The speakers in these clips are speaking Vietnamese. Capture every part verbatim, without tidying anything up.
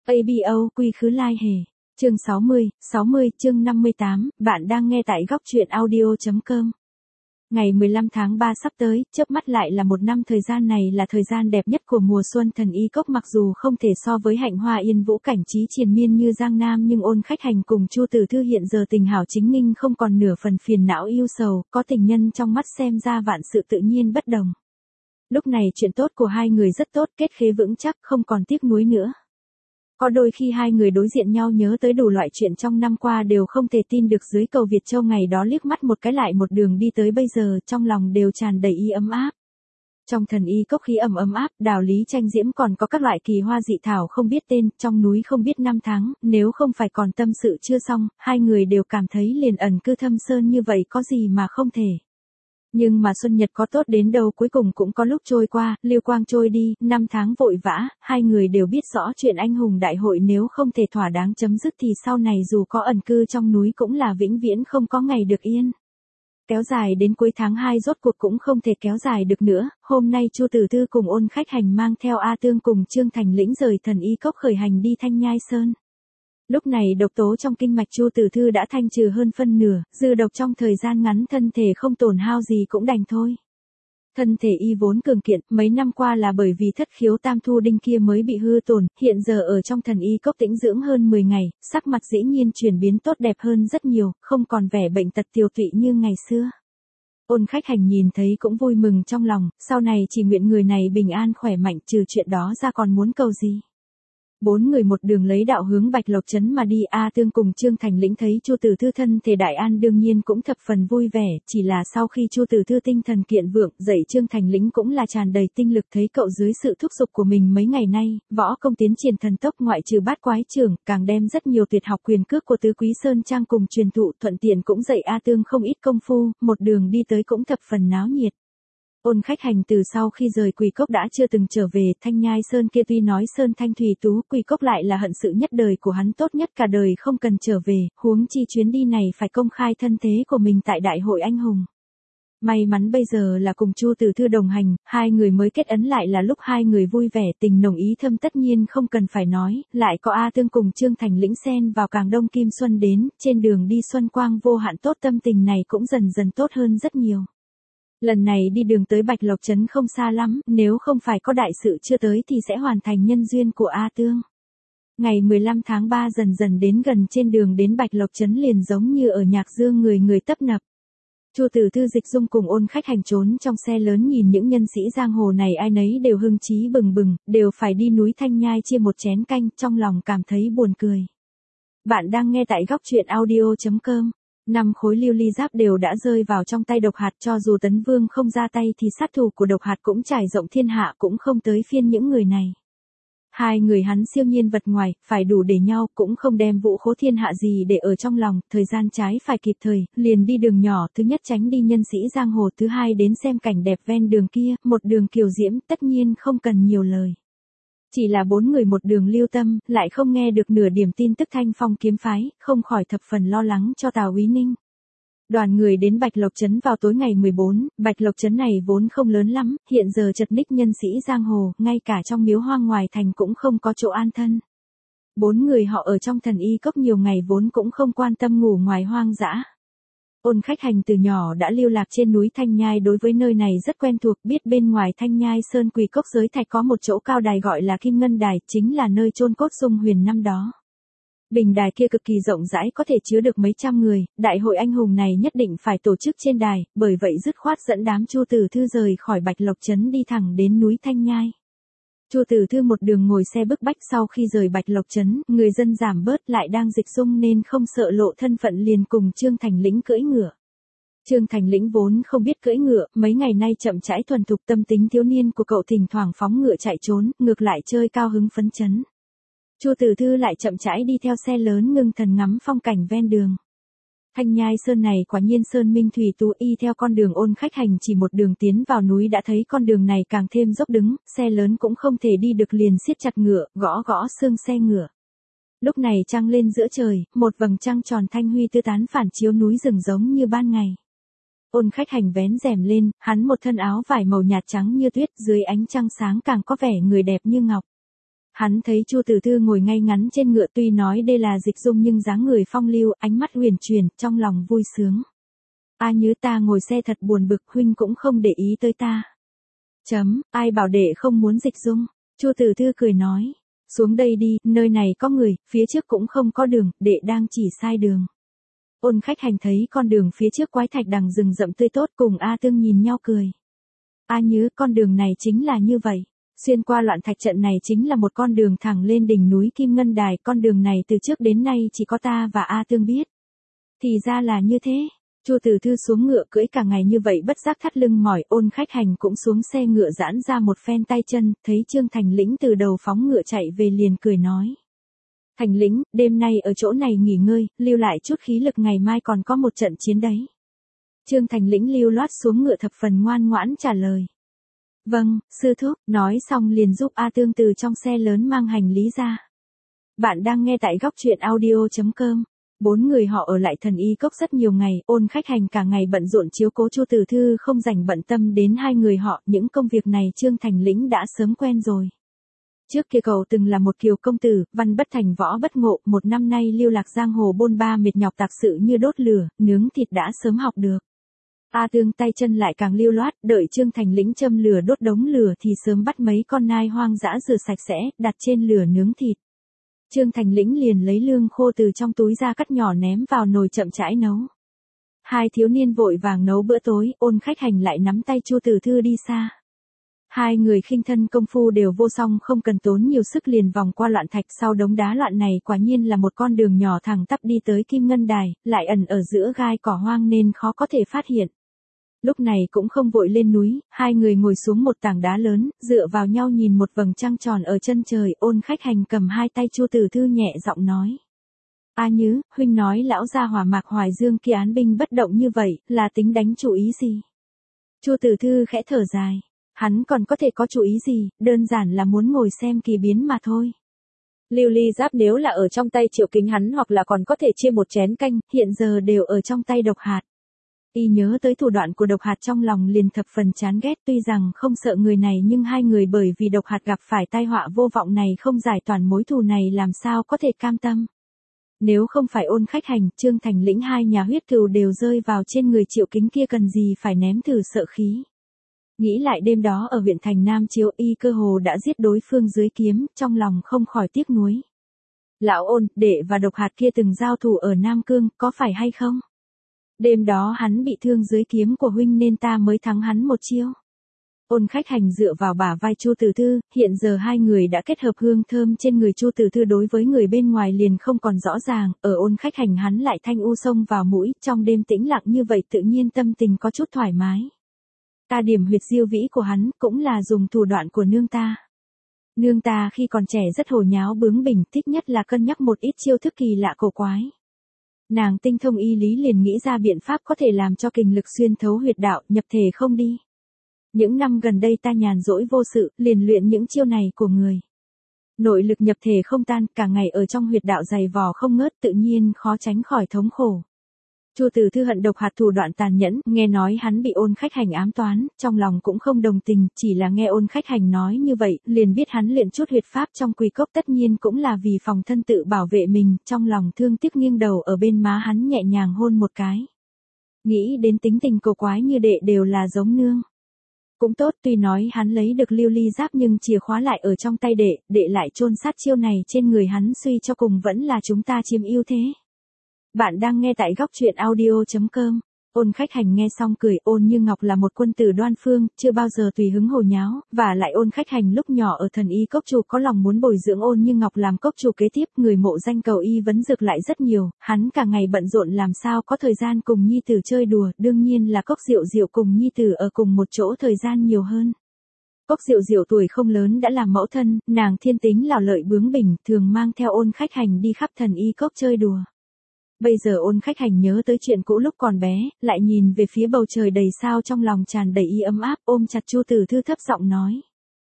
a bê o quy khứ lai hề. Chương sáu mươi, sáu mươi, chương năm mươi tám, bạn đang nghe tại góc truyện audio chấm com. Ngày mười lăm tháng ba sắp tới, chớp mắt lại là một năm. Thời gian này là thời gian đẹp nhất của mùa xuân. Thần Y Cốc mặc dù không thể so với hạnh hoa yên vũ cảnh trí triền miên như Giang Nam, nhưng Ôn Khách Hành cùng Chu Tử Thư hiện giờ tình hảo chính nghinh, không còn nửa phần phiền não yêu sầu, có tình nhân trong mắt xem ra vạn sự tự nhiên bất đồng. Lúc này chuyện tốt của hai người rất tốt, kết khế vững chắc, không còn tiếc nuối nữa. Có đôi khi hai người đối diện nhau nhớ tới đủ loại chuyện trong năm qua đều không thể tin được, dưới cầu Việt Châu ngày đó liếc mắt một cái lại một đường đi tới bây giờ, trong lòng đều tràn đầy ý ấm áp. Trong Thần Y Cốc khí ẩm ấm áp, đào lý tranh diễm, còn có các loại kỳ hoa dị thảo không biết tên, trong núi không biết năm tháng, nếu không phải còn tâm sự chưa xong, hai người đều cảm thấy liền ẩn cư thâm sơn như vậy có gì mà không thể. Nhưng mà xuân nhật có tốt đến đâu cuối cùng cũng có lúc trôi qua, lưu quang trôi đi, năm tháng vội vã, hai người đều biết rõ chuyện anh hùng đại hội nếu không thể thỏa đáng chấm dứt thì sau này dù có ẩn cư trong núi cũng là vĩnh viễn không có ngày được yên. Kéo dài đến cuối tháng hai rốt cuộc cũng không thể kéo dài được nữa, hôm nay Chu Tử Thư cùng Ôn Khách Hành mang theo A Tương cùng Trương Thành Lĩnh rời Thần Y Cốc khởi hành đi Thanh Nhai Sơn. Lúc này độc tố trong kinh mạch Chu Tử Thư đã thanh trừ hơn phân nửa, dư độc trong thời gian ngắn thân thể không tổn hao gì cũng đành thôi. Thân thể y vốn cường kiện, mấy năm qua là bởi vì thất khiếu tam thu đinh kia mới bị hư tổn, hiện giờ ở trong Thần Y Cốc tĩnh dưỡng hơn mười ngày, sắc mặt dĩ nhiên chuyển biến tốt đẹp hơn rất nhiều, không còn vẻ bệnh tật tiều tụy như ngày xưa. Ôn Khách Hành nhìn thấy cũng vui mừng trong lòng, sau này chỉ nguyện người này bình an khỏe mạnh, trừ chuyện đó ra còn muốn cầu gì. Bốn người một đường lấy đạo hướng Bạch Lộc Trấn mà đi. A Tương cùng Trương Thành Lĩnh thấy Chu Tử Thư thân thể đại an đương nhiên cũng thập phần vui vẻ, chỉ là sau khi Chu Tử Thư tinh thần kiện vượng, dậy Trương Thành Lĩnh cũng là tràn đầy tinh lực, thấy cậu dưới sự thúc giục của mình mấy ngày nay, võ công tiến triển thần tốc, ngoại trừ bát quái trưởng, càng đem rất nhiều tuyệt học quyền cước của Tứ Quý Sơn Trang cùng truyền thụ, thuận tiện cũng dạy A Tương không ít công phu, một đường đi tới cũng thập phần náo nhiệt. Ôn Khách Hành từ sau khi rời Quỷ Cốc đã chưa từng trở về. Thanh Nhai Sơn kia tuy nói sơn thanh thủy tú, Quỷ Cốc lại là hận sự nhất đời của hắn, tốt nhất cả đời không cần trở về, huống chi chuyến đi này phải công khai thân thế của mình tại đại hội anh hùng. May mắn bây giờ là cùng Chu Tử Thư đồng hành, hai người mới kết ấn lại là lúc hai người vui vẻ, tình nồng ý thâm tất nhiên không cần phải nói, lại có A Tương cùng Trương Thành Lĩnh xen vào càng đông kim xuân đến, trên đường đi xuân quang vô hạn tốt, tâm tình này cũng dần dần tốt hơn rất nhiều. Lần này đi đường tới Bạch Lộc Trấn không xa lắm, nếu không phải có đại sự chưa tới thì sẽ hoàn thành nhân duyên của A Tương. Ngày mười lăm tháng ba dần dần đến gần, trên đường đến Bạch Lộc Trấn liền giống như ở Nhạc Dương người người tấp nập. Chu Tử Thư Dịch Dung cùng Ôn Khách Hành trốn trong xe lớn, nhìn những nhân sĩ giang hồ này ai nấy đều hưng chí bừng bừng, đều phải đi núi Thanh Nhai chia một chén canh, trong lòng cảm thấy buồn cười. Bạn đang nghe tại góc truyện audio chấm com. Năm khối lưu ly giáp đều đã rơi vào trong tay Độc Hạt, cho dù Tấn Vương không ra tay thì sát thủ của Độc Hạt cũng trải rộng thiên hạ, cũng không tới phiên những người này. Hai người hắn siêu nhiên vật ngoài, phải đủ để nhau, cũng không đem vũ khố thiên hạ gì để ở trong lòng, thời gian trái phải kịp thời, liền đi đường nhỏ, thứ nhất tránh đi nhân sĩ giang hồ, thứ hai đến xem cảnh đẹp ven đường kia, một đường kiều diễm, tất nhiên không cần nhiều lời. Chỉ là bốn người một đường lưu tâm, lại không nghe được nửa điểm tin tức Thanh Phong kiếm phái, không khỏi thập phần lo lắng cho Tào Úy Ninh. Đoàn người đến Bạch Lộc Trấn vào tối ngày mười bốn, Bạch Lộc Trấn này vốn không lớn lắm, hiện giờ chật ních nhân sĩ giang hồ, ngay cả trong miếu hoang ngoài thành cũng không có chỗ an thân. Bốn người họ ở trong Thần Y Cốc nhiều ngày vốn cũng không quan tâm ngủ ngoài hoang dã. Ôn Khách Hành từ nhỏ đã lưu lạc trên núi Thanh Nhai, đối với nơi này rất quen thuộc, biết bên ngoài Thanh Nhai Sơn Quỷ Cốc giới thạch có một chỗ cao đài gọi là Kim Ngân Đài, chính là nơi chôn cốt Dung Huyền năm đó. Bình đài kia cực kỳ rộng rãi, có thể chứa được mấy trăm người, đại hội anh hùng này nhất định phải tổ chức trên đài, bởi vậy dứt khoát dẫn đám Chu Tử Thư rời khỏi Bạch Lộc Trấn đi thẳng đến núi Thanh Nhai. Chu Tử Thư một đường ngồi xe bức bách, sau khi rời Bạch Lộc Trấn, người dân giảm bớt, lại đang dịch dung nên không sợ lộ thân phận, liền cùng Trương Thành Lĩnh cưỡi ngựa. Trương Thành Lĩnh vốn không biết cưỡi ngựa, mấy ngày nay chậm rãi thuần thục, tâm tính thiếu niên của cậu thỉnh thoảng phóng ngựa chạy trốn, ngược lại chơi cao hứng phấn chấn. Chu Tử Thư lại chậm rãi đi theo xe lớn ngưng thần ngắm phong cảnh ven đường. Thanh Nhai Sơn này quả nhiên sơn minh thủy tú, y theo con đường Ôn Khách Hành chỉ một đường tiến vào núi đã thấy con đường này càng thêm dốc đứng, xe lớn cũng không thể đi được, liền siết chặt ngựa, gõ gõ xương xe ngựa. Lúc này trăng lên giữa trời, một vầng trăng tròn thanh huy tứ tán phản chiếu núi rừng giống như ban ngày. Ôn Khách Hành vén rèm lên, hắn một thân áo vải màu nhạt trắng như tuyết, dưới ánh trăng sáng càng có vẻ người đẹp như ngọc. Hắn thấy Chu Tử Thư ngồi ngay ngắn trên ngựa, tuy nói đây là Dịch Dung nhưng dáng người phong lưu, ánh mắt huyền chuyển, trong lòng vui sướng. A Nhứ, ta ngồi xe thật buồn bực, huynh cũng không để ý tới ta. Chấm, ai bảo đệ không muốn Dịch Dung? Chu Tử Thư cười nói. Xuống đây đi, nơi này có người, phía trước cũng không có đường, đệ đang chỉ sai đường. Ôn Khách Hành thấy con đường phía trước quái thạch đằng rừng rậm tươi tốt, cùng A Tương nhìn nhau cười. A Nhứ, con đường này chính là như vậy. Xuyên qua loạn thạch trận này chính là một con đường thẳng lên đỉnh núi Kim Ngân Đài, con đường này từ trước đến nay chỉ có ta và A Tương biết. Thì ra là như thế. Chu Tử Thư xuống ngựa cưỡi cả ngày như vậy bất giác thắt lưng mỏi, Ôn Khách Hành cũng xuống xe ngựa giãn ra một phen tay chân, thấy Trương Thành Lĩnh từ đầu phóng ngựa chạy về liền cười nói. Thành Lĩnh, đêm nay ở chỗ này nghỉ ngơi, lưu lại chút khí lực, ngày mai còn có một trận chiến đấy. Trương Thành Lĩnh lưu loát xuống ngựa thập phần ngoan ngoãn trả lời. Vâng, sư thúc, nói xong liền giúp A Tương từ trong xe lớn mang hành lý ra. Bạn đang nghe tại góc truyện audio chấm com. Bốn người họ ở lại Thần Y Cốc rất nhiều ngày, Ôn Khách Hành cả ngày bận rộn chiếu cố Chu Tử Thư, không rảnh bận tâm đến hai người họ, những công việc này Trương Thành Lĩnh đã sớm quen rồi. Trước kia cậu từng là một kiều công tử, văn bất thành võ bất ngộ, một năm nay lưu lạc giang hồ bôn ba mệt nhọc tạc sự như đốt lửa, nướng thịt đã sớm học được. A Tương tay chân lại càng lưu loát, đợi Trương Thành Lĩnh châm lửa đốt đống lửa thì sớm bắt mấy con nai hoang dã rửa sạch sẽ, đặt trên lửa nướng thịt. Trương Thành Lĩnh liền lấy lương khô từ trong túi ra cắt nhỏ ném vào nồi chậm rãi nấu. Hai thiếu niên vội vàng nấu bữa tối, Ôn Khách Hành lại nắm tay Chu Tử Thư đi xa. Hai người khinh thân công phu đều vô song, không cần tốn nhiều sức liền vòng qua loạn thạch, sau đống đá loạn này quả nhiên là một con đường nhỏ thẳng tắp đi tới Kim Ngân Đài, lại ẩn ở giữa gai cỏ hoang nên khó có thể phát hiện. Lúc này cũng không vội lên núi, hai người ngồi xuống một tảng đá lớn, dựa vào nhau nhìn một vầng trăng tròn ở chân trời, Ôn Khách Hành cầm hai tay Chu Tử Thư nhẹ giọng nói. A Nhứ, huynh nói lão gia hỏa Mạc Hoài Dương kia án binh bất động như vậy, là tính đánh chủ ý gì? Chu Tử Thư khẽ thở dài. Hắn còn có thể có chủ ý gì, đơn giản là muốn ngồi xem kỳ biến mà thôi. Lưu ly giáp nếu là ở trong tay Triệu Kính hắn hoặc là còn có thể chia một chén canh, hiện giờ đều ở trong tay Độc Hạt. Y nhớ tới thủ đoạn của Độc Hạt trong lòng liền thập phần chán ghét, tuy rằng không sợ người này nhưng hai người bởi vì Độc Hạt gặp phải tai họa vô vọng này không giải toàn mối thù này làm sao có thể cam tâm. Nếu không phải Ôn Khách Hành, Trương Thành Lĩnh hai nhà huyết cừu đều rơi vào trên người Triệu Kính kia cần gì phải ném thử sợ khí. Nghĩ lại đêm đó ở huyện thành Nam Chiếu, y cơ hồ đã giết đối phương dưới kiếm, trong lòng không khỏi tiếc nuối. Lão Ôn, đệ và Độc Hạt kia từng giao thủ ở Nam Cương, có phải hay không? Đêm đó hắn bị thương dưới kiếm của huynh nên ta mới thắng hắn một chiêu. Ôn Khách Hành dựa vào bả vai Chu Tử Thư, hiện giờ hai người đã kết hợp hương thơm trên người Chu Tử Thư đối với người bên ngoài liền không còn rõ ràng, ở Ôn Khách Hành hắn lại thanh u sông vào mũi, trong đêm tĩnh lặng như vậy tự nhiên tâm tình có chút thoải mái. Ta điểm huyệt diêu vĩ của hắn cũng là dùng thủ đoạn của nương ta. Nương ta khi còn trẻ rất hồ nháo bướng bỉnh, thích nhất là cân nhắc một ít chiêu thức kỳ lạ cổ quái. Nàng tinh thông y lý liền nghĩ ra biện pháp có thể làm cho kình lực xuyên thấu huyệt đạo, nhập thể không đi. Những năm gần đây ta nhàn rỗi vô sự, liền luyện những chiêu này của người. Nội lực nhập thể không tan, cả ngày ở trong huyệt đạo dày vò không ngớt, tự nhiên khó tránh khỏi thống khổ. Chu Tử Thư hận Độc Hạt thủ đoạn tàn nhẫn, nghe nói hắn bị Ôn Khách Hành ám toán, trong lòng cũng không đồng tình, chỉ là nghe Ôn Khách Hành nói như vậy, liền biết hắn luyện chút huyệt pháp trong Quỳ Cốc tất nhiên cũng là vì phòng thân tự bảo vệ mình, trong lòng thương tiếc nghiêng đầu ở bên má hắn nhẹ nhàng hôn một cái. Nghĩ đến tính tình cổ quái như đệ đều là giống nương. Cũng tốt, tuy nói hắn lấy được lưu ly giáp nhưng chìa khóa lại ở trong tay đệ, đệ lại chôn sát chiêu này trên người hắn, suy cho cùng vẫn là chúng ta chiếm ưu thế. Bạn đang nghe tại góc truyện audio chấm com. Ôn Khách Hành nghe xong cười, Ôn Như Ngọc là một quân tử đoan phương, chưa bao giờ tùy hứng hồ nháo, và lại Ôn Khách Hành lúc nhỏ ở Thần Y Cốc chủ có lòng muốn bồi dưỡng Ôn Như Ngọc làm cốc chủ kế tiếp, người mộ danh cầu y vấn dược lại rất nhiều, hắn cả ngày bận rộn làm sao có thời gian cùng nhi tử chơi đùa, đương nhiên là Cốc Diệu Diệu cùng nhi tử ở cùng một chỗ thời gian nhiều hơn. Cốc Diệu Diệu tuổi không lớn đã làm mẫu thân, nàng thiên tính lào lợi bướng bỉnh, thường mang theo Ôn Khách Hành đi khắp Thần Y Cốc chơi đùa. Bây giờ Ôn Khách Hành nhớ tới chuyện cũ lúc còn bé, lại nhìn về phía bầu trời đầy sao, trong lòng tràn đầy ý ấm áp, ôm chặt Chu Tử Thư thấp giọng nói.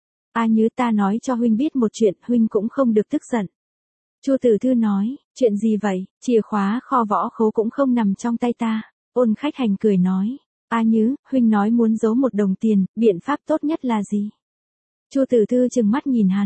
A Nhứ, ta nói cho huynh biết một chuyện, huynh cũng không được tức giận. Chu Tử Thư nói, chuyện gì vậy, chìa khóa kho võ khố cũng không nằm trong tay ta. Ôn Khách Hành cười nói, A Nhứ, huynh nói muốn giấu một đồng tiền, biện pháp tốt nhất là gì? Chu Tử Thư trừng mắt nhìn hắn,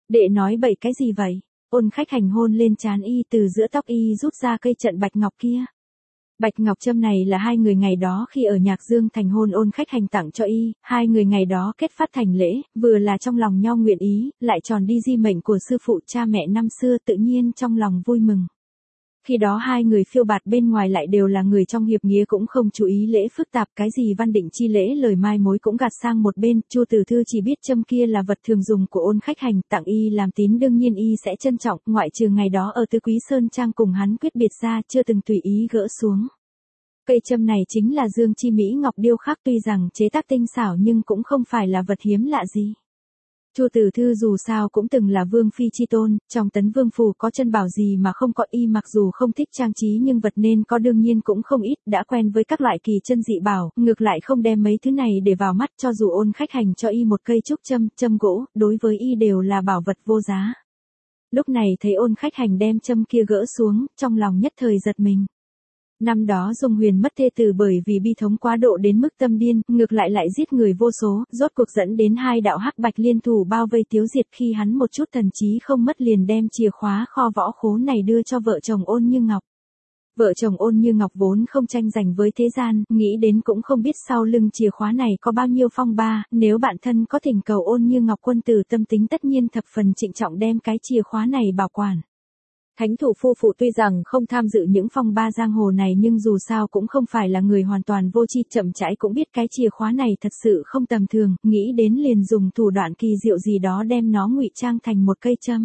Đệ nói bậy cái gì vậy? Ôn Khách Hành hôn lên trán y, từ giữa tóc y rút ra cây trận bạch ngọc kia. Bạch ngọc châm này là hai người ngày đó khi ở Nhạc Dương thành hôn Ôn Khách Hành tặng cho y, hai người ngày đó kết phát thành lễ, vừa là trong lòng nhau nguyện ý, lại tròn đi di mệnh của sư phụ cha mẹ năm xưa, tự nhiên trong lòng vui mừng. Khi đó hai người phiêu bạt bên ngoài lại đều là người trong hiệp nghĩa, cũng không chú ý lễ phức tạp, cái gì văn định chi lễ lời mai mối cũng gạt sang một bên. Chu Tử Thư chỉ biết châm kia là vật thường dùng của Ôn Khách Hành, tặng y làm tín đương nhiên y sẽ trân trọng, ngoại trừ ngày đó ở Tứ Quý Sơn Trang cùng hắn quyết biệt ra, chưa từng tùy ý gỡ xuống. Cây châm này chính là Dương Chi Mỹ ngọc điêu khắc, tuy rằng chế tác tinh xảo nhưng cũng không phải là vật hiếm lạ gì. Chu Tử Thư dù sao cũng từng là vương phi chi tôn, trong tấn vương phủ có chân bảo gì mà không có, y mặc dù không thích trang trí nhưng vật nên có đương nhiên cũng không ít, đã quen với các loại kỳ chân dị bảo, ngược lại không đem mấy thứ này để vào mắt. Cho dù Ôn Khách Hành cho y một cây trúc châm, châm gỗ, đối với y đều là bảo vật vô giá. Lúc này thấy Ôn Khách Hành đem châm kia gỡ xuống, trong lòng nhất thời giật mình. Năm đó Dung Huyền mất thê tử bởi vì bi thống quá độ đến mức tâm điên, ngược lại lại giết người vô số, rốt cuộc dẫn đến hai đạo hắc bạch liên thủ bao vây tiêu diệt. Khi hắn một chút thần trí không mất liền đem chìa khóa kho võ khố này đưa cho vợ chồng Ôn Như Ngọc. Vợ chồng Ôn Như Ngọc vốn không tranh giành với thế gian, nghĩ đến cũng không biết sau lưng chìa khóa này có bao nhiêu phong ba, nếu bạn thân có thỉnh cầu Ôn Như Ngọc quân tử tâm tính tất nhiên thập phần trịnh trọng đem cái chìa khóa này bảo quản. Thánh thủ phu phụ tuy rằng không tham dự những phong ba giang hồ này nhưng dù sao cũng không phải là người hoàn toàn vô tri, chậm rãi cũng biết cái chìa khóa này thật sự không tầm thường, nghĩ đến liền dùng thủ đoạn kỳ diệu gì đó đem nó ngụy trang thành một cây châm.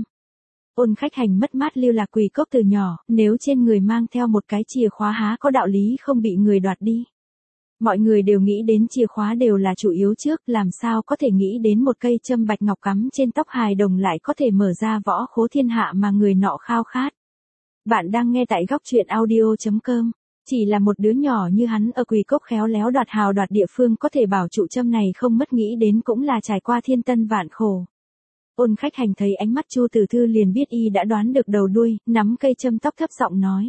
Ôn Khách Hành mất mát lưu lạc quỳ cốc từ nhỏ, nếu trên người mang theo một cái chìa khóa há có đạo lý không bị người đoạt đi. Mọi người đều nghĩ đến chìa khóa đều là chủ yếu trước, làm sao có thể nghĩ đến một cây châm bạch ngọc cắm trên tóc hài đồng lại có thể mở ra võ khố thiên hạ mà người nọ khao khát. Bạn đang nghe tại góc truyện audio chấm com. Chỉ là một đứa nhỏ như hắn ở quỳ cốc khéo léo đoạt hào đoạt địa phương có thể bảo trụ châm này không mất, nghĩ đến cũng là trải qua thiên tân vạn khổ. Ôn Khách Hành thấy ánh mắt Chu Tử Thư liền biết y đã đoán được đầu đuôi, nắm cây châm tóc thấp giọng nói.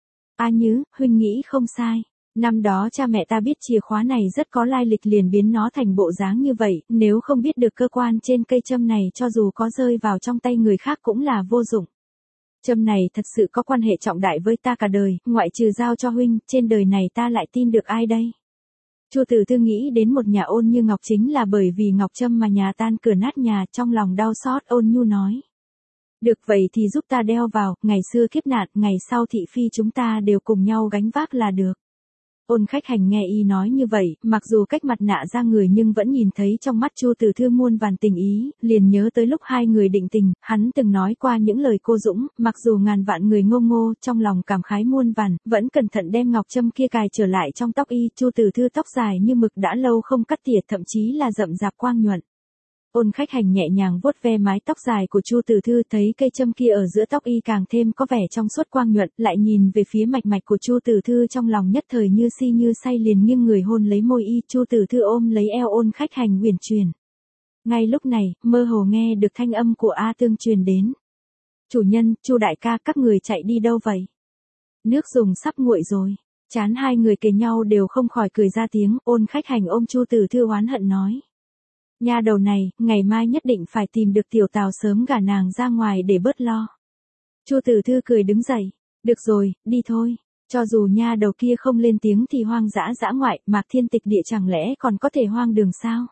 A Nhứ, huynh nghĩ không sai. Năm đó cha mẹ ta biết chìa khóa này rất có lai lịch liền biến nó thành bộ dáng như vậy, nếu không biết được cơ quan trên cây châm này cho dù có rơi vào trong tay người khác cũng là vô dụng. Châm này thật sự có quan hệ trọng đại với ta cả đời, ngoại trừ giao cho huynh, trên đời này ta lại tin được ai đây? Chu Tử Thư nghĩ đến một nhà Ôn Như Ngọc chính là bởi vì ngọc châm mà nhà tan cửa nát nhà, trong lòng đau xót. Ôn Nhu nói. Được vậy thì giúp ta đeo vào, ngày xưa kiếp nạn, ngày sau thị phi chúng ta đều cùng nhau gánh vác là được. Ôn Khách Hành nghe y nói như vậy, mặc dù cách mặt nạ ra người nhưng vẫn nhìn thấy trong mắt Chu Tử Thư muôn vàn tình ý, liền nhớ tới lúc hai người định tình, hắn từng nói qua những lời cô dũng, mặc dù ngàn vạn người ngô ngô, trong lòng cảm khái muôn vàn, vẫn cẩn thận đem ngọc châm kia cài trở lại trong tóc y. Chu Tử Thư tóc dài như mực đã lâu không cắt tỉa, thậm chí là rậm rạp quang nhuận. Ôn Khách Hành nhẹ nhàng vuốt ve mái tóc dài của Chu Tử Thư, thấy cây châm kia ở giữa tóc y càng thêm có vẻ trong suốt quang nhuận, lại nhìn về phía mạch mạch của Chu Tử Thư trong lòng nhất thời như si như say, liền nghiêng người hôn lấy môi y. Chu Tử Thư ôm lấy eo Ôn Khách Hành uyển chuyển. Ngay lúc này, mơ hồ nghe được thanh âm của A Tương truyền đến. Chủ nhân, Chu đại ca, các người chạy đi đâu vậy? Nước dùng sắp nguội rồi. Chán hai người kề nhau đều không khỏi cười ra tiếng. Ôn Khách Hành ôm Chu Tử Thư oán hận nói. Nha đầu này, ngày mai nhất định phải tìm được tiểu Tào sớm gả nàng ra ngoài để bớt lo. Chu Tử Thư cười đứng dậy. Được rồi, đi thôi. Cho dù nha đầu kia không lên tiếng thì hoang dã dã ngoại, Mạc Thiên Tịch Địa chẳng lẽ còn có thể hoang đường sao?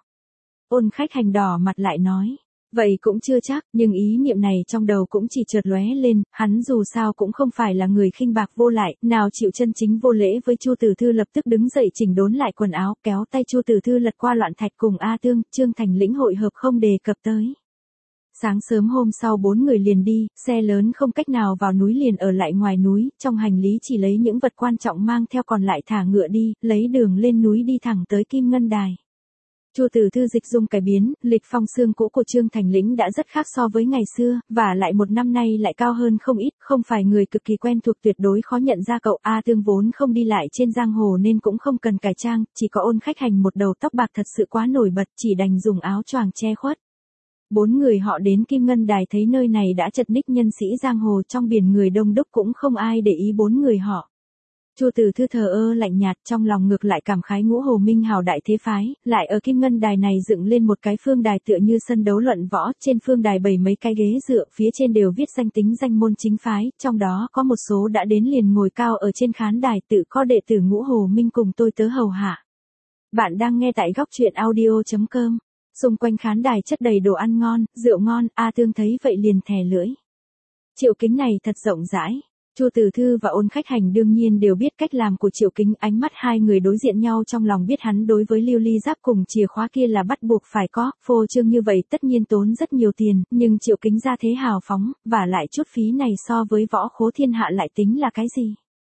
Ôn Khách Hành đỏ mặt lại nói. Vậy cũng chưa chắc, nhưng ý niệm này trong đầu cũng chỉ chợt lóe lên, hắn dù sao cũng không phải là người khinh bạc vô lại, nào chịu chân chính vô lễ với Chu Tử Thư, lập tức đứng dậy chỉnh đốn lại quần áo, kéo tay Chu Tử Thư lật qua loạn thạch cùng A Tương, Trương Thành Lĩnh hội hợp không đề cập tới. Sáng sớm hôm sau bốn người liền đi, xe lớn không cách nào vào núi liền ở lại ngoài núi, trong hành lý chỉ lấy những vật quan trọng mang theo, còn lại thả ngựa đi, lấy đường lên núi đi thẳng tới Kim Ngân Đài. Chu Tử Thư dịch dung cải biến, lịch phong xương cũ của Trương Thành Lĩnh đã rất khác so với ngày xưa, và lại một năm nay lại cao hơn không ít, không phải người cực kỳ quen thuộc tuyệt đối khó nhận ra cậu. A Tương vốn không đi lại trên giang hồ nên cũng không cần cải trang, chỉ có Ôn Khách Hành một đầu tóc bạc thật sự quá nổi bật, chỉ đành dùng áo choàng che khuất. Bốn người họ đến Kim Ngân Đài thấy nơi này đã chật ních nhân sĩ giang hồ, trong biển người đông đúc cũng không ai để ý bốn người họ. Chu Từ Thư thờ ơ lạnh nhạt, trong lòng ngược lại cảm khái Ngũ Hồ Minh hào đại thế phái, lại ở Kim Ngân Đài này dựng lên một cái phương đài tựa như sân đấu luận võ, trên phương đài bày mấy cái ghế dựa, phía trên đều viết danh tính danh môn chính phái, trong đó có một số đã đến liền ngồi cao ở trên khán đài, tự có đệ tử Ngũ Hồ Minh cùng tôi tớ hầu hạ. Bạn đang nghe tại góc truyện audio chấm com. Xung quanh khán đài chất đầy đồ ăn ngon, rượu ngon, A Tương thấy vậy liền thè lưỡi. Triệu Kính này thật rộng rãi. Chu Từ Thư và Ôn Khách Hành đương nhiên đều biết cách làm của Triệu Kính, ánh mắt hai người đối diện nhau trong lòng biết hắn đối với lưu ly giáp cùng chìa khóa kia là bắt buộc phải có, phô trương như vậy tất nhiên tốn rất nhiều tiền, nhưng Triệu Kính ra thế hào phóng, và lại chút phí này so với võ khố thiên hạ lại tính là cái gì.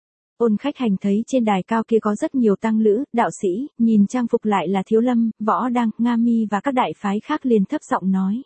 Ôn Khách Hành thấy trên đài cao kia có rất nhiều tăng lữ, đạo sĩ, nhìn trang phục lại là Thiếu Lâm, Võ Đăng, Nga Mi và các đại phái khác liền thấp giọng nói.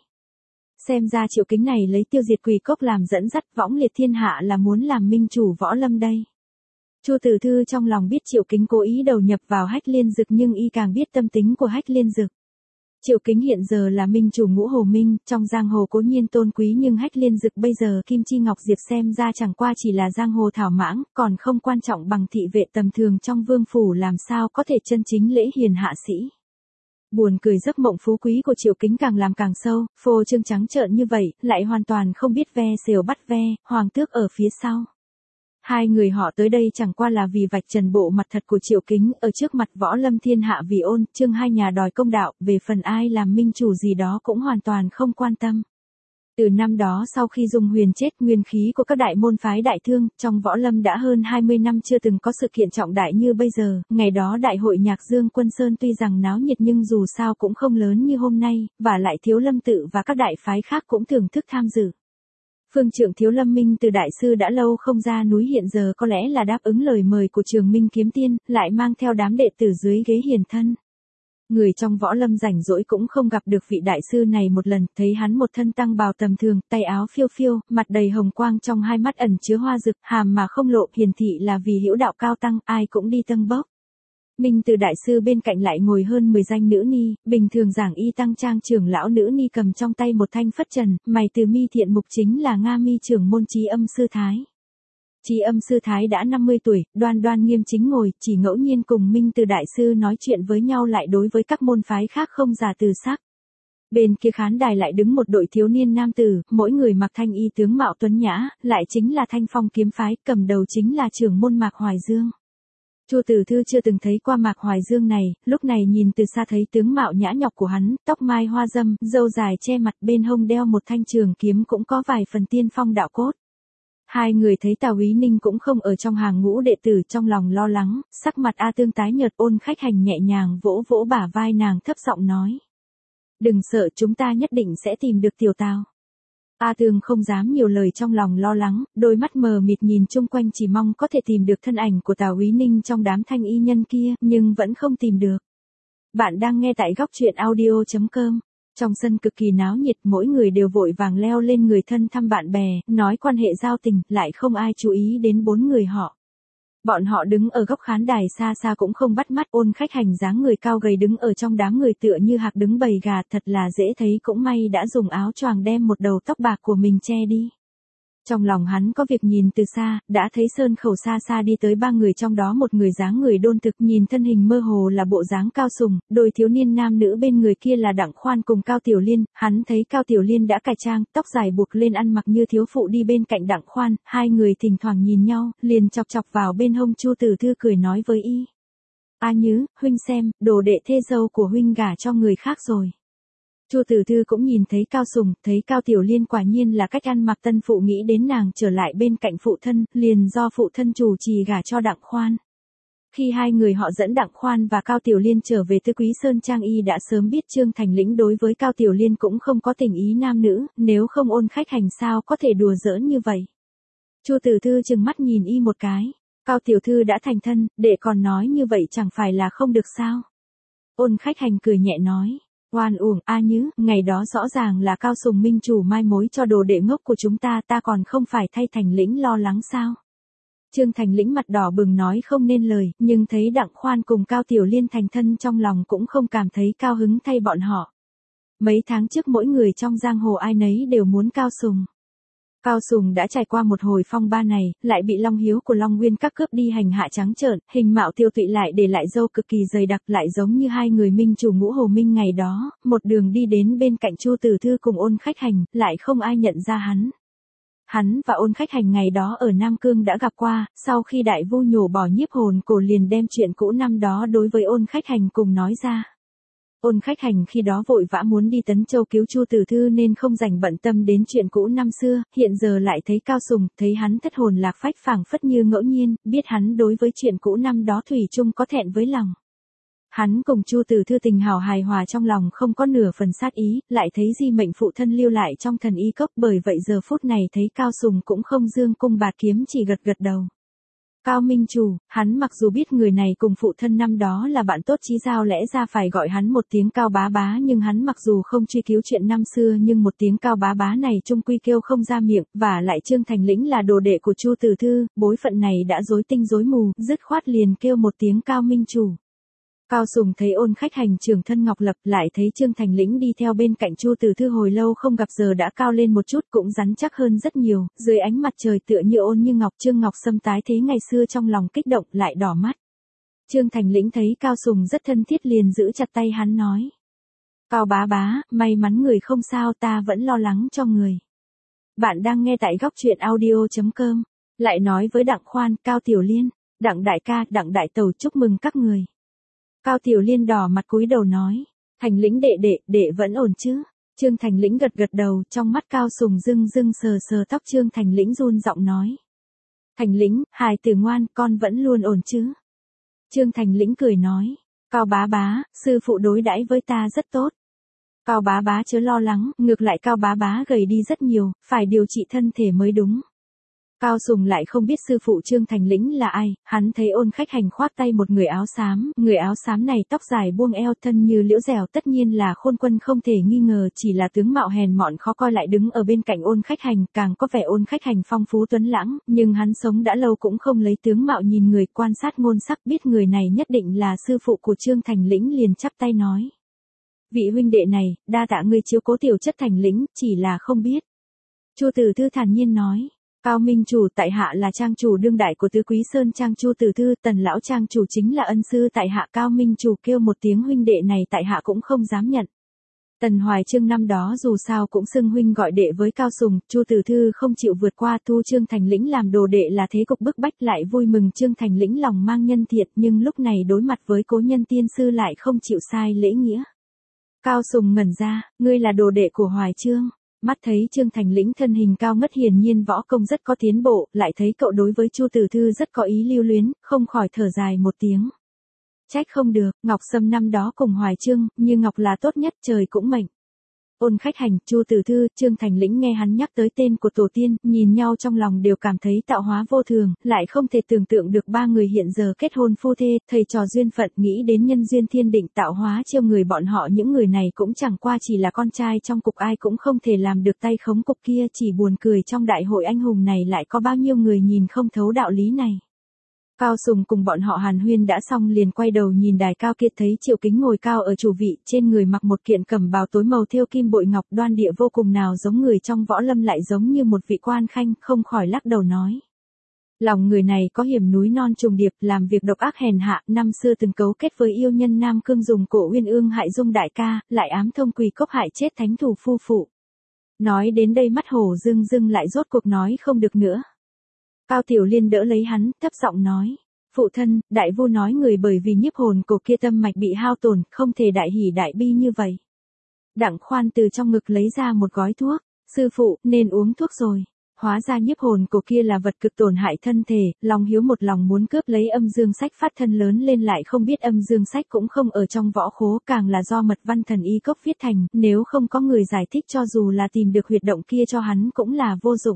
Xem ra Triệu Kính này lấy tiêu diệt quỷ cốc làm dẫn dắt, võng liệt thiên hạ là muốn làm minh chủ võ lâm đây. Chu Từ Thư trong lòng biết Triệu Kính cố ý đầu nhập vào Hách Liên Dực, nhưng y càng biết tâm tính của Hách Liên Dực. Triệu Kính hiện giờ là minh chủ Ngũ Hồ Minh, trong giang hồ cố nhiên tôn quý, nhưng Hách Liên Dực bây giờ Kim Chi Ngọc Diệp xem ra chẳng qua chỉ là giang hồ thảo mãng, còn không quan trọng bằng thị vệ tầm thường trong vương phủ, làm sao có thể chân chính lễ hiền hạ sĩ. Buồn cười, giấc mộng phú quý của Triệu Kính càng làm càng sâu, phô trương trắng trợn như vậy, lại hoàn toàn không biết ve xều bắt ve, hoàng tước ở phía sau. Hai người họ tới đây chẳng qua là vì vạch trần bộ mặt thật của Triệu Kính, ở trước mặt võ lâm thiên hạ, vì Ôn, Trương hai nhà đòi công đạo, về phần ai làm minh chủ gì đó cũng hoàn toàn không quan tâm. Từ năm đó sau khi Dung Huyền chết, nguyên khí của các đại môn phái đại thương, trong võ lâm đã hơn hai mươi năm chưa từng có sự kiện trọng đại như bây giờ, ngày đó đại hội Nhạc Dương Quân Sơn tuy rằng náo nhiệt nhưng dù sao cũng không lớn như hôm nay, và lại Thiếu Lâm tự và các đại phái khác cũng thưởng thức tham dự. Phương trưởng Thiếu Lâm Minh Từ đại sư đã lâu không ra núi, hiện giờ có lẽ là đáp ứng lời mời của Trường Minh Kiếm Tiên, lại mang theo đám đệ tử dưới ghế hiền thân. Người trong võ lâm rảnh rỗi cũng không gặp được vị đại sư này một lần, thấy hắn một thân tăng bào tầm thường, tay áo phiêu phiêu, mặt đầy hồng quang, trong hai mắt ẩn chứa hoa dực, hàm mà không lộ, hiển thị là vì hữu đạo cao tăng, ai cũng đi tâng bốc. Minh Từ đại sư bên cạnh lại ngồi hơn mười danh nữ ni, bình thường giảng y tăng trang trưởng lão nữ ni cầm trong tay một thanh phất trần, mày từ mi thiện mục chính là Nga Mi trưởng môn Trí Âm sư Thái. Trí Âm sư Thái đã năm mươi tuổi, đoan đoan nghiêm chính ngồi, chỉ ngẫu nhiên cùng Minh Từ đại sư nói chuyện với nhau, lại đối với các môn phái khác không giả từ sắc. Bên kia khán đài lại đứng một đội thiếu niên nam tử, mỗi người mặc thanh y tướng mạo tuấn nhã, lại chính là Thanh Phong kiếm phái, cầm đầu chính là trưởng môn Mạc Hoài Dương. Chu Từ Thư chưa từng thấy qua Mạc Hoài Dương này, lúc này nhìn từ xa thấy tướng mạo nhã nhọc của hắn, tóc mai hoa dâm, râu dài che mặt, bên hông đeo một thanh trường kiếm cũng có vài phần tiên phong đạo cốt. Hai người thấy Tào Úy Ninh cũng không ở trong hàng ngũ đệ tử, trong lòng lo lắng, sắc mặt A Tương tái nhợt. Ôn Khách Hành nhẹ nhàng vỗ vỗ bả vai nàng, thấp giọng nói. Đừng sợ, chúng ta nhất định sẽ tìm được tiểu Tào. A Tương không dám nhiều lời, trong lòng lo lắng, đôi mắt mờ mịt nhìn chung quanh, chỉ mong có thể tìm được thân ảnh của Tào Úy Ninh trong đám thanh y nhân kia, nhưng vẫn không tìm được. Bạn đang nghe tại góc truyện audio chấm com. Trong sân cực kỳ náo nhiệt, mỗi người đều vội vàng leo lên người thân thăm bạn bè, nói quan hệ giao tình, lại không ai chú ý đến bốn người họ. Bọn họ đứng ở góc khán đài xa xa cũng không bắt mắt. Ôn Khách Hành dáng người cao gầy đứng ở trong đám người tựa như hạc đứng bầy gà, thật là dễ thấy, cũng may đã dùng áo choàng đem một đầu tóc bạc của mình che đi. Trong lòng hắn có việc, nhìn từ xa, đã thấy Sơn Khẩu xa xa đi tới ba người, trong đó một người dáng người đôn thực, nhìn thân hình mơ hồ là bộ dáng Cao Sùng, đôi thiếu niên nam nữ bên người kia là Đặng Khoan cùng Cao Tiểu Liên. Hắn thấy Cao Tiểu Liên đã cải trang, tóc dài buộc lên, ăn mặc như thiếu phụ đi bên cạnh Đặng Khoan, hai người thỉnh thoảng nhìn nhau, liền chọc chọc vào bên hông Chu Từ Thư, cười nói với y. A Nhứ, huynh xem, đồ đệ thê dâu của huynh gả cho người khác rồi. Chu Từ Thư cũng nhìn thấy Cao Sùng, thấy Cao Tiểu Liên quả nhiên là cách ăn mặc tân phụ, nghĩ đến nàng trở lại bên cạnh phụ thân, liền do phụ thân chủ trì gả cho Đặng Khoan. Khi hai người họ dẫn Đặng Khoan và Cao Tiểu Liên trở về Tư Quý Sơn Trang, y đã sớm biết Trương Thành Lĩnh đối với Cao Tiểu Liên cũng không có tình ý nam nữ, nếu không Ôn Khách Hành sao có thể đùa giỡn như vậy. Chu Từ Thư trừng mắt nhìn y một cái. Cao Tiểu Thư đã thành thân, đệ còn nói như vậy chẳng phải là không được sao? Ôn Khách Hành cười nhẹ nói. Oan uổng, A Nhứ, ngày đó rõ ràng là Cao Sùng minh chủ mai mối cho đồ đệ ngốc của chúng ta, ta còn không phải thay Thành Lĩnh lo lắng sao? Trương Thành Lĩnh mặt đỏ bừng nói không nên lời, nhưng thấy Đặng Khoan cùng Cao Tiểu Liên thành thân, trong lòng cũng không cảm thấy cao hứng thay bọn họ. Mấy tháng trước mỗi người trong giang hồ ai nấy đều muốn Cao Sùng. Cao Sùng đã trải qua một hồi phong ba này, lại bị Long Hiếu của Long Nguyên Các cướp đi hành hạ trắng trợn, hình mạo tiêu tụy lại để lại râu cực kỳ dày đặc, lại giống như hai người minh chủ Ngũ Hồ Minh ngày đó, một đường đi đến bên cạnh Chu Tử Thư cùng Ôn Khách Hành, lại không ai nhận ra hắn. Hắn và Ôn Khách Hành ngày đó ở Nam Cương đã gặp qua, sau khi đại vu nhổ bỏ nhiếp hồn cổ liền đem chuyện cũ năm đó đối với Ôn Khách Hành cùng nói ra. Ôn Khách Hành khi đó vội vã muốn đi Tấn Châu cứu Chu Tử Thư nên không dành bận tâm đến chuyện cũ năm xưa, hiện giờ lại thấy Cao Sùng, thấy hắn thất hồn lạc phách phảng phất như ngẫu nhiên, biết hắn đối với chuyện cũ năm đó thủy chung có thẹn với lòng. Hắn cùng Chu Tử Thư tình hào hài hòa trong lòng không có nửa phần sát ý, lại thấy di mệnh phụ thân lưu lại trong thần y cốc, bởi vậy giờ phút này thấy Cao Sùng cũng không dương cung bạt kiếm, chỉ gật gật đầu. Cao Minh Chủ, hắn mặc dù biết người này cùng phụ thân năm đó là bạn tốt chí giao, lẽ ra phải gọi hắn một tiếng Cao bá bá, nhưng hắn mặc dù không truy cứu chuyện năm xưa nhưng một tiếng Cao bá bá này chung quy kêu không ra miệng, và lại Trương Thành Lĩnh là đồ đệ của Chu Tử Thư, bối phận này đã rối tinh rối mù, dứt khoát liền kêu một tiếng Cao Minh Chủ. Cao Sùng thấy Ôn Khách Hành trưởng thân Ngọc Lập, lại thấy Trương Thành Lĩnh đi theo bên cạnh Chu Tử Thư hồi lâu không gặp, giờ đã cao lên một chút, cũng rắn chắc hơn rất nhiều, dưới ánh mặt trời tựa như ôn như ngọc. Trương Ngọc Sâm tái thế ngày xưa trong lòng kích động, lại đỏ mắt. Trương Thành Lĩnh thấy Cao Sùng rất thân thiết liền giữ chặt tay hắn nói: Cao bá bá, may mắn người không sao, ta vẫn lo lắng cho người. Bạn đang nghe tại góc truyện audio chấm com. Lại nói với Đặng Khoan, Cao Tiểu Liên, Đặng đại ca, Đặng đại tẩu chúc mừng các người. Cao Tiểu Liên đỏ mặt cúi đầu nói: Thành Lĩnh đệ đệ, đệ vẫn ổn chứ? Trương Thành Lĩnh gật gật đầu, trong mắt Cao Sùng rưng rưng sờ sờ tóc Trương Thành Lĩnh run giọng nói: Thành Lĩnh, hài tử ngoan, con vẫn luôn ổn chứ? Trương Thành Lĩnh cười nói: Cao bá bá, sư phụ đối đãi với ta rất tốt. Cao bá bá chớ lo lắng, ngược lại Cao bá bá gầy đi rất nhiều, phải điều trị thân thể mới đúng. Cao Sùng lại không biết sư phụ Trương Thành Lĩnh là ai, hắn thấy Ôn Khách Hành khoác tay một người áo xám, người áo xám này tóc dài buông eo, thân như liễu dẻo, tất nhiên là Khôn Quân không thể nghi ngờ, chỉ là tướng mạo hèn mọn khó coi lại đứng ở bên cạnh Ôn Khách Hành, càng có vẻ Ôn Khách Hành phong phú tuấn lãng, nhưng hắn sống đã lâu cũng không lấy tướng mạo nhìn người, quan sát ngôn sắc biết người này nhất định là sư phụ của Trương Thành Lĩnh liền chắp tay nói: Vị huynh đệ này, đa tạ ngươi chiếu cố tiểu chất Thành Lĩnh, chỉ là không biết. Chu Tử Thư thản nhiên nói: Cao Minh Chủ, tại hạ là trang chủ đương đại của Tứ Quý Sơn Trang Chu Tử Thư, Tần lão trang chủ chính là ân sư tại hạ. Cao Minh Chủ kêu một tiếng huynh đệ này tại hạ cũng không dám nhận. Tần Hoài Chương năm đó dù sao cũng xưng huynh gọi đệ với Cao Sùng, Chu Tử Thư không chịu vượt qua, thu Trương Thành Lĩnh làm đồ đệ là thế cục bức bách, lại vui mừng Trương Thành Lĩnh lòng mang nhân thiện, nhưng lúc này đối mặt với cố nhân tiên sư lại không chịu sai lễ nghĩa. Cao Sùng ngẩn ra: ngươi là đồ đệ của Hoài Chương? Mắt thấy Trương Thành Lĩnh thân hình cao ngất, hiển nhiên võ công rất có tiến bộ, lại thấy cậu đối với Chu Tử Thư rất có ý lưu luyến, không khỏi thở dài một tiếng. Trách không được, Ngọc Sâm năm đó cùng Hoài Chương, như Ngọc là tốt nhất, trời cũng mệnh. Ôn Khách Hành, Chu Tử Thư, Trương Thành Lĩnh nghe hắn nhắc tới tên của tổ tiên, nhìn nhau trong lòng đều cảm thấy tạo hóa vô thường, lại không thể tưởng tượng được ba người hiện giờ kết hôn phu thê, thầy trò duyên phận, nghĩ đến nhân duyên thiên định tạo hóa chiêu người bọn họ, những người này cũng chẳng qua chỉ là con trai trong cục, ai cũng không thể làm được tay khống cục kia, chỉ buồn cười trong đại hội anh hùng này lại có bao nhiêu người nhìn không thấu đạo lý này. Cao Sùng cùng bọn họ hàn huyên đã xong liền quay đầu nhìn đài cao kia, thấy Triệu Kính ngồi cao ở chủ vị, trên người mặc một kiện cẩm bào tối màu thêu kim bội ngọc, đoan địa vô cùng, nào giống người trong võ lâm lại giống như một vị quan khanh, không khỏi lắc đầu nói: lòng người này có hiểm núi non trùng điệp, làm việc độc ác hèn hạ, năm xưa từng cấu kết với yêu nhân Nam Cương dùng cổ Uyên Ương hại Dung đại ca, lại ám thông Quỳ Cốc hại chết thánh thủ phu phụ. Nói đến đây mắt hổ rưng rưng, lại rốt cuộc nói không được nữa. Cao Tiểu Liên đỡ lấy hắn, thấp giọng nói: phụ thân, đại vu nói người bởi vì nhiếp hồn cổ kia tâm mạch bị hao tổn, không thể đại hỉ đại bi như vậy. Đặng Khoan từ trong ngực lấy ra một gói thuốc: sư phụ, nên uống thuốc rồi. Hóa ra nhiếp hồn cổ kia là vật cực tổn hại thân thể, Long Hiếu một lòng muốn cướp lấy âm dương sách phát thân lớn lên, lại không biết âm dương sách cũng không ở trong võ khố, càng là do mật văn thần y cốc viết thành, nếu không có người giải thích cho dù là tìm được huyệt động kia cho hắn cũng là vô dụng.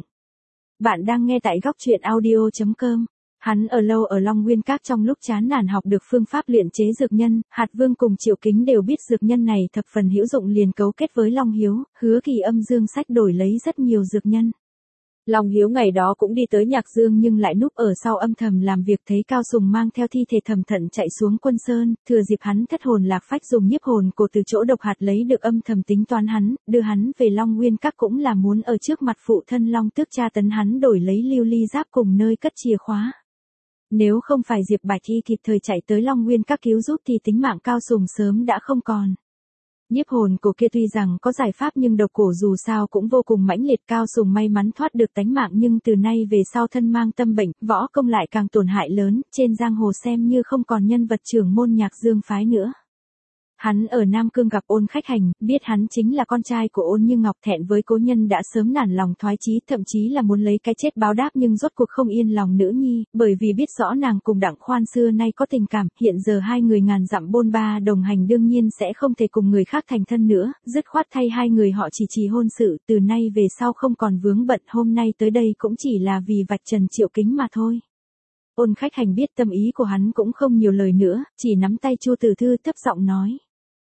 Bạn đang nghe tại góc truyện audio chấm com. Hắn ở lâu ở Long Nguyên Các, trong lúc chán nản học được phương pháp luyện chế dược nhân, Hạt Vương cùng Triệu Kính đều biết dược nhân này thập phần hữu dụng, liền cấu kết với Long Hiếu, hứa kỳ âm dương sách đổi lấy rất nhiều dược nhân. Long Hiếu ngày đó cũng đi tới Nhạc Dương nhưng lại núp ở sau âm thầm làm việc, thấy Cao Sùng mang theo thi thể thầm thận chạy xuống Quân Sơn, thừa dịp hắn thất hồn lạc phách dùng nhiếp hồn cổ từ chỗ độc hạt lấy được, âm thầm tính toán hắn, đưa hắn về Long Nguyên Các cũng là muốn ở trước mặt phụ thân Long Tước tra tấn hắn đổi lấy lưu ly giáp cùng nơi cất chìa khóa. Nếu không phải Diệp Bạch Y kịp thời chạy tới Long Nguyên Các cứu giúp thì tính mạng Cao Sùng sớm đã không còn. Nhiếp hồn cổ kia tuy rằng có giải pháp nhưng độc cổ dù sao cũng vô cùng mãnh liệt, Cao Sùng may mắn thoát được tánh mạng nhưng từ nay về sau thân mang tâm bệnh, võ công lại càng tổn hại lớn, trên giang hồ xem như không còn nhân vật trưởng môn Nhạc Dương phái nữa. Hắn ở Nam Cương gặp Ôn Khách Hành, biết hắn chính là con trai của Ôn Như Ngọc, thẹn với cố nhân đã sớm nản lòng thoái chí, thậm chí là muốn lấy cái chết báo đáp nhưng rốt cuộc không yên lòng nữ nhi, bởi vì biết rõ nàng cùng Đặng Khoan xưa nay có tình cảm, hiện giờ hai người ngàn dặm bôn ba đồng hành đương nhiên sẽ không thể cùng người khác thành thân nữa, dứt khoát thay hai người họ chỉ trì hôn sự, từ nay về sau không còn vướng bận, hôm nay tới đây cũng chỉ là vì vạch trần Triệu Kính mà thôi. Ôn Khách Hành biết tâm ý của hắn cũng không nhiều lời nữa, chỉ nắm tay Chu Tử Thư thấp giọng nói.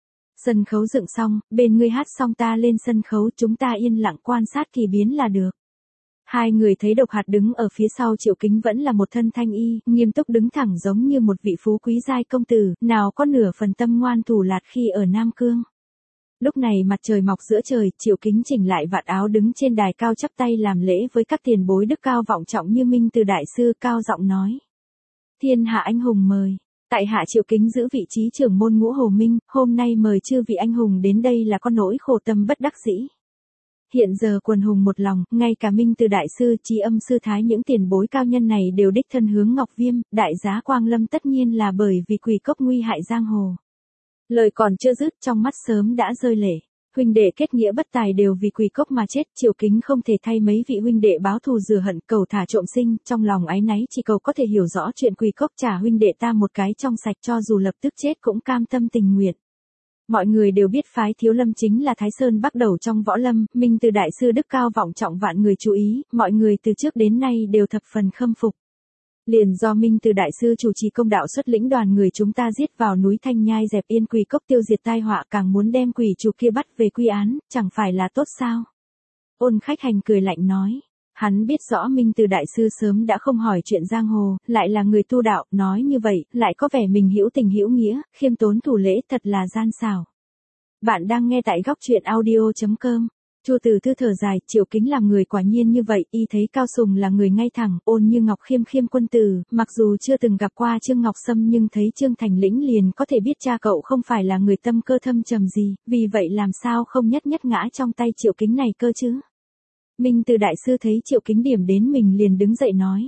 Sân khấu dựng xong, bên ngươi hát xong ta lên sân khấu, chúng ta yên lặng quan sát kỳ biến là được. Hai người thấy độc hạt đứng ở phía sau Triệu Kính vẫn là một thân thanh y, nghiêm túc đứng thẳng giống như một vị phú quý giai công tử, nào có nửa phần tâm ngoan thủ lạt khi ở Nam Cương. Lúc này mặt trời mọc giữa trời, Triệu Kính chỉnh lại vạt áo đứng trên đài cao chắp tay làm lễ với các tiền bối đức cao vọng trọng như Minh Từ đại sư, cao giọng nói. Thiên hạ anh hùng mời. Tại hạ Triệu Kính giữ vị trí trưởng môn Ngũ Hồ Minh, hôm nay mời chư vị anh hùng đến đây là có nỗi khổ tâm bất đắc dĩ. Hiện giờ quần hùng một lòng, ngay cả Minh Từ đại sư, Trí Âm sư thái những tiền bối cao nhân này đều đích thân hướng Ngọc Viêm, đại giá Quang Lâm tất nhiên là bởi vì quỷ cốc nguy hại giang hồ. Lời còn chưa dứt, trong mắt sớm đã rơi lệ. Huynh đệ kết nghĩa bất tài đều vì quỷ cốc mà chết, Triệu Kính không thể thay mấy vị huynh đệ báo thù rửa hận, cầu thả trộm sinh, trong lòng áy náy chỉ cầu có thể hiểu rõ chuyện quỷ cốc, trả huynh đệ ta một cái trong sạch, cho dù lập tức chết cũng cam tâm tình nguyện. Mọi người đều biết phái Thiếu Lâm chính là Thái Sơn bắt đầu trong võ lâm, Minh Từ đại sư đức cao vọng trọng vạn người chú ý, mọi người từ trước đến nay đều thập phần khâm phục. Liền do Minh Từ đại sư chủ trì công đạo xuất lĩnh đoàn người chúng ta giết vào núi Thanh Nhai dẹp yên quỷ cốc, tiêu diệt tai họa, càng muốn đem quỷ chủ kia bắt về quy án, chẳng phải là tốt sao? Ôn Khách Hành cười lạnh nói. Hắn biết rõ Minh Từ đại sư sớm đã không hỏi chuyện giang hồ, lại là người tu đạo, nói như vậy, lại có vẻ mình hữu tình hữu nghĩa, khiêm tốn thủ lễ, thật là gian xảo. Bạn đang nghe tại góc truyện audio chấm com. Chu Tử Thư thở dài, Triệu Kính làm người quả nhiên như vậy, y thấy Cao Sùng là người ngay thẳng, Ôn Như Ngọc khiêm khiêm quân tử, mặc dù chưa từng gặp qua Trương Ngọc Sâm nhưng thấy Trương Thành Lĩnh liền có thể biết cha cậu không phải là người tâm cơ thâm trầm gì, vì vậy làm sao không nhất nhất ngã trong tay Triệu Kính này cơ chứ. Minh Từ đại sư thấy Triệu Kính điểm đến mình liền đứng dậy nói.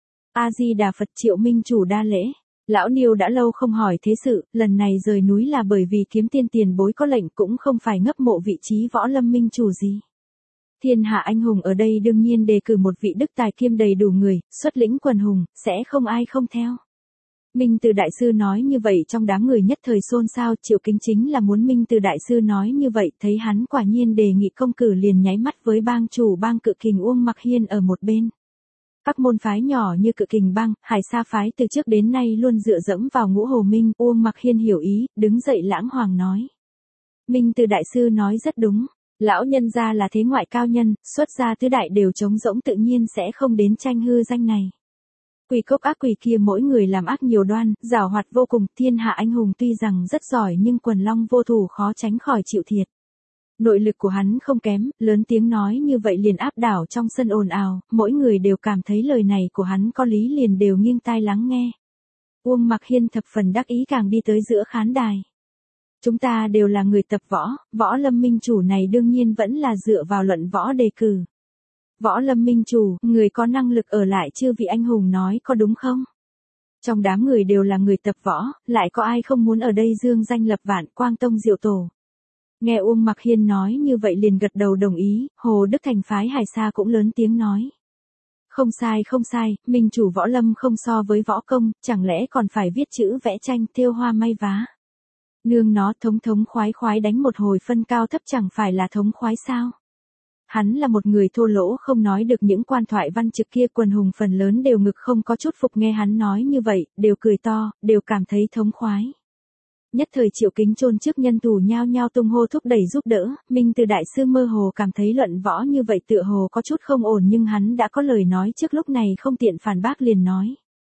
A Di Đà Phật, Triệu Minh chủ đa lễ. Lão Niêu đã lâu không hỏi thế sự, lần này rời núi là bởi vì Kiếm Tiên tiền bối có lệnh, cũng không phải ngấp mộ vị trí võ lâm minh chủ gì. Thiên hạ anh hùng ở đây đương nhiên đề cử một vị đức tài kiêm đầy đủ người, xuất lĩnh quần hùng, sẽ không ai không theo. Minh Từ đại sư nói như vậy trong đám người nhất thời xôn xao, Triệu Kính chính là muốn Minh Từ đại sư nói như vậy, thấy hắn quả nhiên đề nghị công cử liền nháy mắt với bang chủ bang Cự Kình Uông Mặc Hiên ở một bên. Các môn phái nhỏ như Cự Kình bang, Hải Sa phái từ trước đến nay luôn dựa dẫm vào Ngũ Hồ Minh, Uông Mặc Hiên hiểu ý, đứng dậy lãng hoàng nói. Minh Từ đại sư nói rất đúng, lão nhân gia là thế ngoại cao nhân, xuất gia tứ đại đều trống rỗng tự nhiên sẽ không đến tranh hư danh này. Quỷ cốc ác quỷ kia mỗi người làm ác nhiều đoan, giảo hoạt vô cùng, thiên hạ anh hùng tuy rằng rất giỏi nhưng quần long vô thủ khó tránh khỏi chịu thiệt. Nội lực của hắn không kém, lớn tiếng nói như vậy liền áp đảo trong sân ồn ào, mỗi người đều cảm thấy lời này của hắn có lý liền đều nghiêng tai lắng nghe. Uông Mặc Hiên thập phần đắc ý càng đi tới giữa khán đài. Chúng ta đều là người tập võ, võ lâm minh chủ này đương nhiên vẫn là dựa vào luận võ đề cử. Võ lâm minh chủ, người có năng lực ở lại chư vị anh hùng nói có đúng không? Trong đám người đều là người tập võ, lại có ai không muốn ở đây dương danh lập vạn, quang tông diệu tổ. Nghe Uông Mặc Hiên nói như vậy liền gật đầu đồng ý, Hồ Đức Thành phái Hải Sa cũng lớn tiếng nói. Không sai không sai, minh chủ võ lâm không so với võ công, chẳng lẽ còn phải viết chữ vẽ tranh, thêu hoa may vá. Nương nó thống thống khoái khoái đánh một hồi phân cao thấp chẳng phải là thống khoái sao? Hắn là một người thô lỗ không nói được những quan thoại văn trực kia, quần hùng phần lớn đều ngực không có chút phục nghe hắn nói như vậy, đều cười to, đều cảm thấy thống khoái. Nhất thời Triệu Kính chôn trước nhân tù nhao nhao tung hô thúc đẩy giúp đỡ, Minh Từ đại sư mơ hồ cảm thấy Luận Võ như vậy tựa hồ có chút không ổn nhưng hắn đã có lời nói trước lúc này không tiện phản bác liền nói.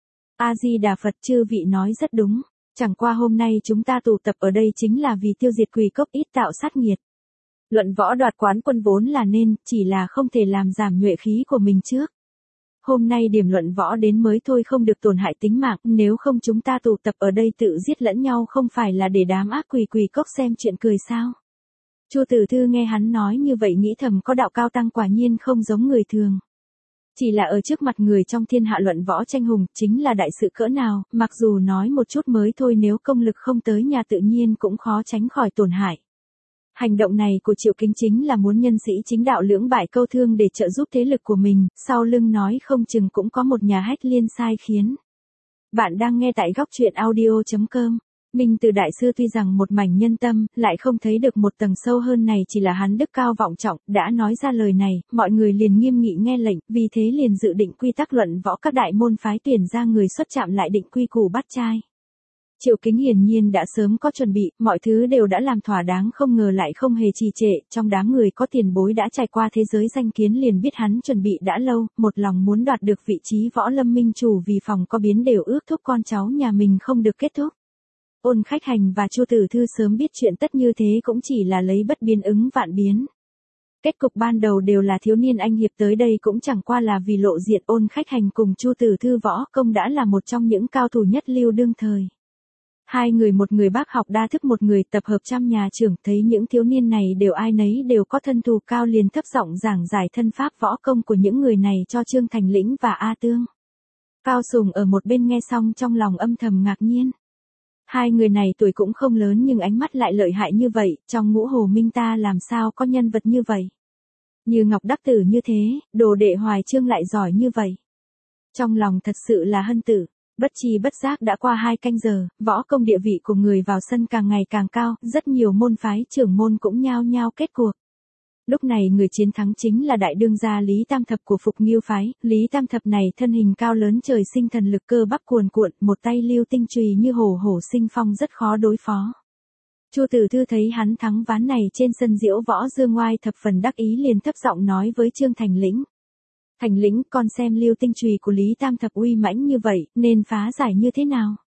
A-di-đà Phật, chư vị nói rất đúng, chẳng qua hôm nay chúng ta tụ tập ở đây chính là vì tiêu diệt quỷ cốc ít tạo sát nghiệt. Luận Võ đoạt quán quân vốn là nên, chỉ là không thể làm giảm nhuệ khí của mình trước. Hôm nay điểm Luận Võ đến mới thôi không được tổn hại tính mạng, nếu không chúng ta tụ tập ở đây tự giết lẫn nhau không phải là để đám ác quỷ quỷ cốc xem chuyện cười sao. Chu Tử Thư nghe hắn nói như vậy nghĩ thầm có đạo cao tăng quả nhiên không giống người thường. Chỉ là ở trước mặt người trong thiên hạ Luận Võ tranh hùng, chính là đại sự cỡ nào, mặc dù nói một chút mới thôi nếu công lực không tới nhà tự nhiên cũng khó tránh khỏi tổn hại. Hành động này của Triệu Kính chính là muốn nhân sĩ chính đạo lưỡng bại câu thương để trợ giúp thế lực của mình, sau lưng nói không chừng cũng có một nhà hách liên sai khiến. Bạn đang nghe tại góc truyện audio chấm com. Minh Từ đại sư tuy rằng một mảnh nhân tâm, lại không thấy được một tầng sâu hơn này chỉ là hắn đức cao vọng trọng, đã nói ra lời này, mọi người liền nghiêm nghị nghe lệnh, vì thế liền dự định quy tắc Luận Võ các đại môn phái tuyển ra người xuất chạm lại định quy củ bắt trai. Triệu Kính hiển nhiên đã sớm có chuẩn bị, mọi thứ đều đã làm thỏa đáng không ngờ lại không hề trì trệ, trong đám người có tiền bối đã trải qua thế giới danh kiến liền biết hắn chuẩn bị đã lâu, một lòng muốn đoạt được vị trí võ lâm minh chủ vì phòng có biến đều ước thúc con cháu nhà mình không được kết thúc. Ôn Khách Hành và Chu Tử Thư sớm biết chuyện tất như thế cũng chỉ là lấy bất biến ứng vạn biến. Kết cục ban đầu đều là thiếu niên anh hiệp tới đây cũng chẳng qua là vì lộ diện. Ôn Khách Hành cùng Chu Tử Thư võ công đã là một trong những cao thủ nhất lưu đương thời. Hai người một người bác học đa thức một người tập hợp trăm nhà trưởng thấy những thiếu niên này đều ai nấy đều có thân thù cao liền thấp giọng giảng giải thân pháp võ công của những người này cho Trương Thành Lĩnh và A Tương. Cao Sùng ở một bên nghe xong trong lòng âm thầm ngạc nhiên. Hai người này tuổi cũng không lớn nhưng ánh mắt lại lợi hại như vậy, trong ngũ hồ minh ta làm sao có nhân vật như vậy. Như Ngọc Đắc Tử như thế, đồ đệ Hoài Trương lại giỏi như vậy. Trong lòng thật sự là hân tử. Bất chi bất giác đã qua hai canh giờ, võ công địa vị của người vào sân càng ngày càng cao, rất nhiều môn phái trưởng môn cũng nhao nhao kết cuộc. Lúc này người chiến thắng chính là đại đương gia Lý Tam Thập của Phục Nghiêu phái, Lý Tam Thập này thân hình cao lớn trời sinh thần lực cơ bắp cuồn cuộn, một tay lưu tinh chùy như hổ hổ sinh phong rất khó đối phó. Chu Tử Thư thấy hắn thắng ván này trên sân diễu võ dương ngoai thập phần đắc ý liền thấp giọng nói với Trương Thành Lĩnh. Thành Lĩnh, con xem lưu tinh chùy của Lý Tam Thập uy mãnh như vậy, nên phá giải như thế nào?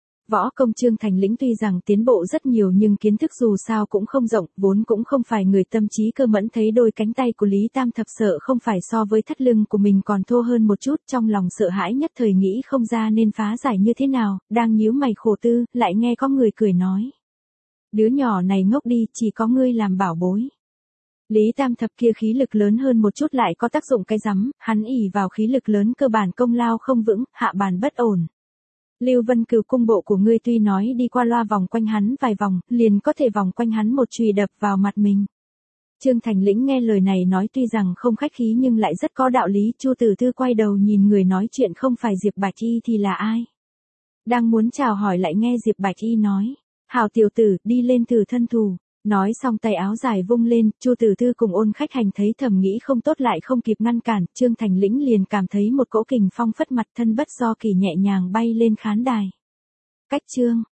Võ công Trương Thành Lĩnh tuy rằng tiến bộ rất nhiều nhưng kiến thức dù sao cũng không rộng, vốn cũng không phải người tâm trí cơ mẫn thấy đôi cánh tay của Lý Tam Thập sợ không phải so với thắt lưng của mình còn thô hơn một chút, trong lòng sợ hãi nhất thời nghĩ không ra nên phá giải như thế nào, đang nhíu mày khổ tư, lại nghe có người cười nói. Đứa nhỏ này ngốc đi, chỉ có ngươi làm bảo bối. Lý Tam Thập kia khí lực lớn hơn một chút lại có tác dụng cái rắm, hắn ỷ vào khí lực lớn cơ bản công lao không vững, hạ bàn bất ổn. Lưu Vân Cửu cung bộ của ngươi tuy nói đi qua loa vòng quanh hắn vài vòng, liền có thể vòng quanh hắn một chùy đập vào mặt mình. Trương Thành Lĩnh nghe lời này nói tuy rằng không khách khí nhưng lại rất có đạo lý. Chu Tử Thư quay đầu nhìn người nói chuyện không phải Diệp Bạch Y thì là ai. Đang muốn chào hỏi lại nghe Diệp Bạch Y nói, hảo tiểu tử, đi lên thử thân thủ. Nói xong tay áo dài vung lên, Chu Tử Thư cùng Ôn Khách Hành thấy thầm nghĩ không tốt lại không kịp ngăn cản, Trương Thành Lĩnh liền cảm thấy một cỗ kình phong phất mặt thân bất do kỳ nhẹ nhàng bay lên khán đài. Cách Trương